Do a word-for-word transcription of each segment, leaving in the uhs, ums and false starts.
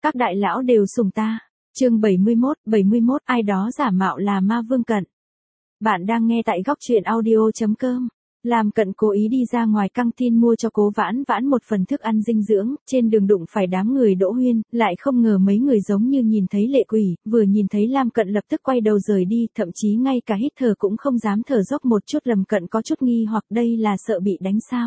Các đại lão đều sùng ta. Chương bảy mươi mốt, bảy mươi mốt ai đó giả mạo là Ma Vương Cận. Bạn đang nghe tại góc truyện audio chấm com. Lam Cận cố ý đi ra ngoài căng tin mua cho Cố Vãn Vãn một phần thức ăn dinh dưỡng, trên đường đụng phải đám người Đỗ Huyên, lại không ngờ mấy người giống như nhìn thấy lệ quỷ, vừa nhìn thấy Lam Cận lập tức quay đầu rời đi, thậm chí ngay cả hít thở cũng không dám thở dốc một chút. Lâm Cận có chút nghi hoặc đây là sợ bị đánh sao.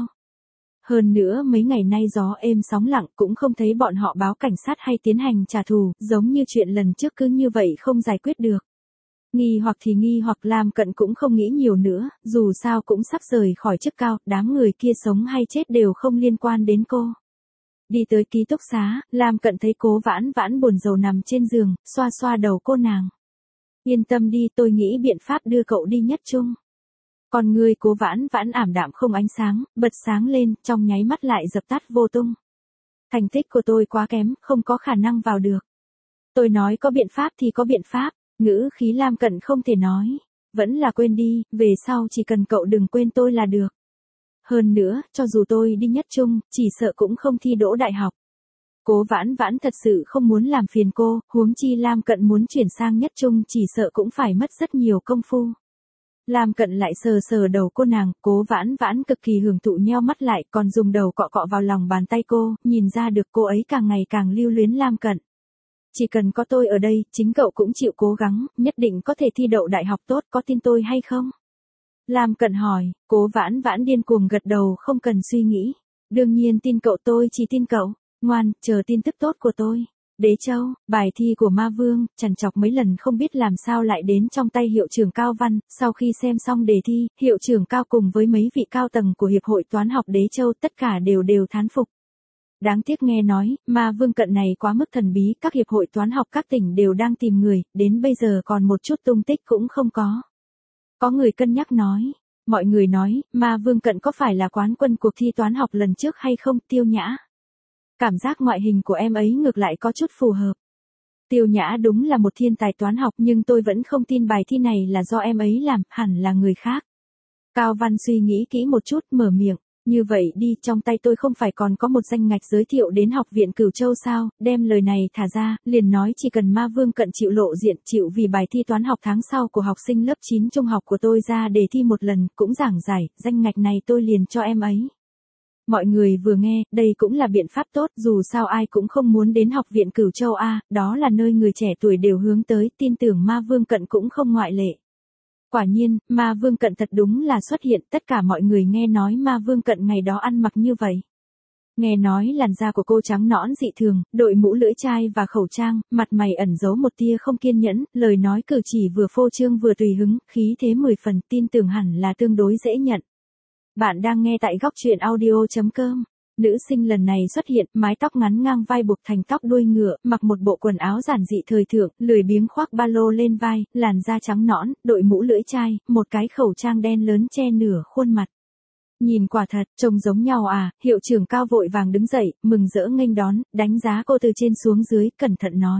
Hơn nữa mấy ngày nay gió êm sóng lặng cũng không thấy bọn họ báo cảnh sát hay tiến hành trả thù, giống như chuyện lần trước cứ như vậy không giải quyết được. Nghi hoặc thì nghi hoặc, Lam Cận cũng không nghĩ nhiều nữa, dù sao cũng sắp rời khỏi chức cao, đám người kia sống hay chết đều không liên quan đến cô. Đi tới ký túc xá, Lam Cận thấy Cố Vãn Vãn buồn rầu nằm trên giường, xoa xoa đầu cô nàng. Yên tâm đi, tôi nghĩ biện pháp đưa cậu đi nhất trung. Còn người Cố Vãn Vãn ảm đạm không ánh sáng, bật sáng lên, trong nháy mắt lại dập tắt vô tung. Thành tích của tôi quá kém, không có khả năng vào được. Tôi nói có biện pháp thì có biện pháp, ngữ khí Lam Cận không thể nói. Vẫn là quên đi, về sau chỉ cần cậu đừng quên tôi là được. Hơn nữa, cho dù tôi đi nhất trung, chỉ sợ cũng không thi đỗ đại học. Cố Vãn Vãn thật sự không muốn làm phiền cô, huống chi Lam Cận muốn chuyển sang nhất trung chỉ sợ cũng phải mất rất nhiều công phu. Lam Cận lại sờ sờ đầu cô nàng, Cố Vãn Vãn cực kỳ hưởng thụ nheo mắt lại, còn dùng đầu cọ cọ vào lòng bàn tay cô, nhìn ra được cô ấy càng ngày càng lưu luyến Lam Cận. Chỉ cần có tôi ở đây, chính cậu cũng chịu cố gắng, nhất định có thể thi đậu đại học tốt, có tin tôi hay không? Lam Cận hỏi, Cố Vãn Vãn điên cuồng gật đầu không cần suy nghĩ. Đương nhiên tin cậu, tôi chỉ tin cậu, ngoan, chờ tin tức tốt của tôi. Đế Châu, bài thi của Ma Vương, trằn trọc mấy lần không biết làm sao lại đến trong tay hiệu trưởng Cao Văn, sau khi xem xong đề thi, hiệu trưởng Cao cùng với mấy vị cao tầng của Hiệp hội Toán học Đế Châu tất cả đều đều thán phục. Đáng tiếc nghe nói, Ma Vương Cận này quá mức thần bí, các hiệp hội toán học các tỉnh đều đang tìm người, đến bây giờ còn một chút tung tích cũng không có. Có người cân nhắc nói, mọi người nói, Ma Vương Cận có phải là quán quân cuộc thi toán học lần trước hay không? Tiêu Nhã. Cảm giác ngoại hình của em ấy ngược lại có chút phù hợp. Tiêu Nhã đúng là một thiên tài toán học nhưng tôi vẫn không tin bài thi này là do em ấy làm, hẳn là người khác. Cao Văn suy nghĩ kỹ một chút mở miệng. Như vậy đi, trong tay tôi không phải còn có một danh ngạch giới thiệu đến học viện Cửu Châu sao, đem lời này thả ra, liền nói chỉ cần Ma Vương Cận chịu lộ diện, chịu vì bài thi toán học tháng sau của học sinh lớp chín trung học của tôi ra đề thi một lần, cũng giảng giải, danh ngạch này tôi liền cho em ấy. Mọi người vừa nghe, đây cũng là biện pháp tốt, dù sao ai cũng không muốn đến học viện Cửu Châu A, đó là nơi người trẻ tuổi đều hướng tới, tin tưởng Ma Vương Cận cũng không ngoại lệ. Quả nhiên, Ma Vương Cận thật đúng là xuất hiện, tất cả mọi người nghe nói Ma Vương Cận ngày đó ăn mặc như vậy. Nghe nói làn da của cô trắng nõn dị thường, đội mũ lưỡi chai và khẩu trang, mặt mày ẩn giấu một tia không kiên nhẫn, lời nói cử chỉ vừa phô trương vừa tùy hứng, khí thế mười phần, tin tưởng hẳn là tương đối dễ nhận. Bạn đang nghe tại góc truyện audio chấm com. Nữ sinh lần này xuất hiện, mái tóc ngắn ngang vai buộc thành tóc đuôi ngựa, mặc một bộ quần áo giản dị thời thượng, lười biếng khoác ba lô lên vai, làn da trắng nõn, đội mũ lưỡi chai, một cái khẩu trang đen lớn che nửa khuôn mặt. Nhìn quả thật, trông giống nhau à, hiệu trưởng Cao vội vàng đứng dậy, mừng rỡ nghênh đón, đánh giá cô từ trên xuống dưới, cẩn thận nói.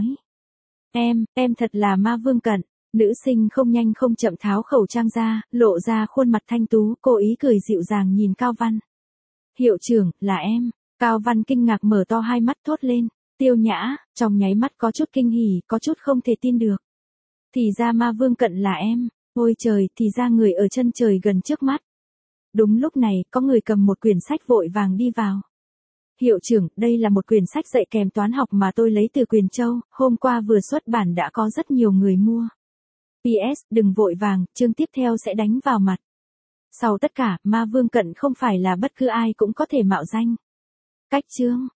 Em, em thật là Ma Vương Cận. Nữ sinh không nhanh không chậm tháo khẩu trang ra, lộ ra khuôn mặt thanh tú, cố ý cười dịu dàng nhìn Cao Văn. Hiệu trưởng, là em. Cao Văn kinh ngạc mở to hai mắt thốt lên. Tiêu Nhã, trong nháy mắt có chút kinh hỉ, có chút không thể tin được. Thì ra Ma Vương Cận là em. Ôi trời, thì ra người ở chân trời gần trước mắt. Đúng lúc này, có người cầm một quyển sách vội vàng đi vào. Hiệu trưởng, đây là một quyển sách dạy kèm toán học mà tôi lấy từ Quyền Châu, hôm qua vừa xuất bản đã có rất nhiều người mua. pê ét, đừng vội vàng, chương tiếp theo sẽ đánh vào mặt. Sau tất cả, Ma Vương Cận không phải là bất cứ ai cũng có thể mạo danh. Cách chương,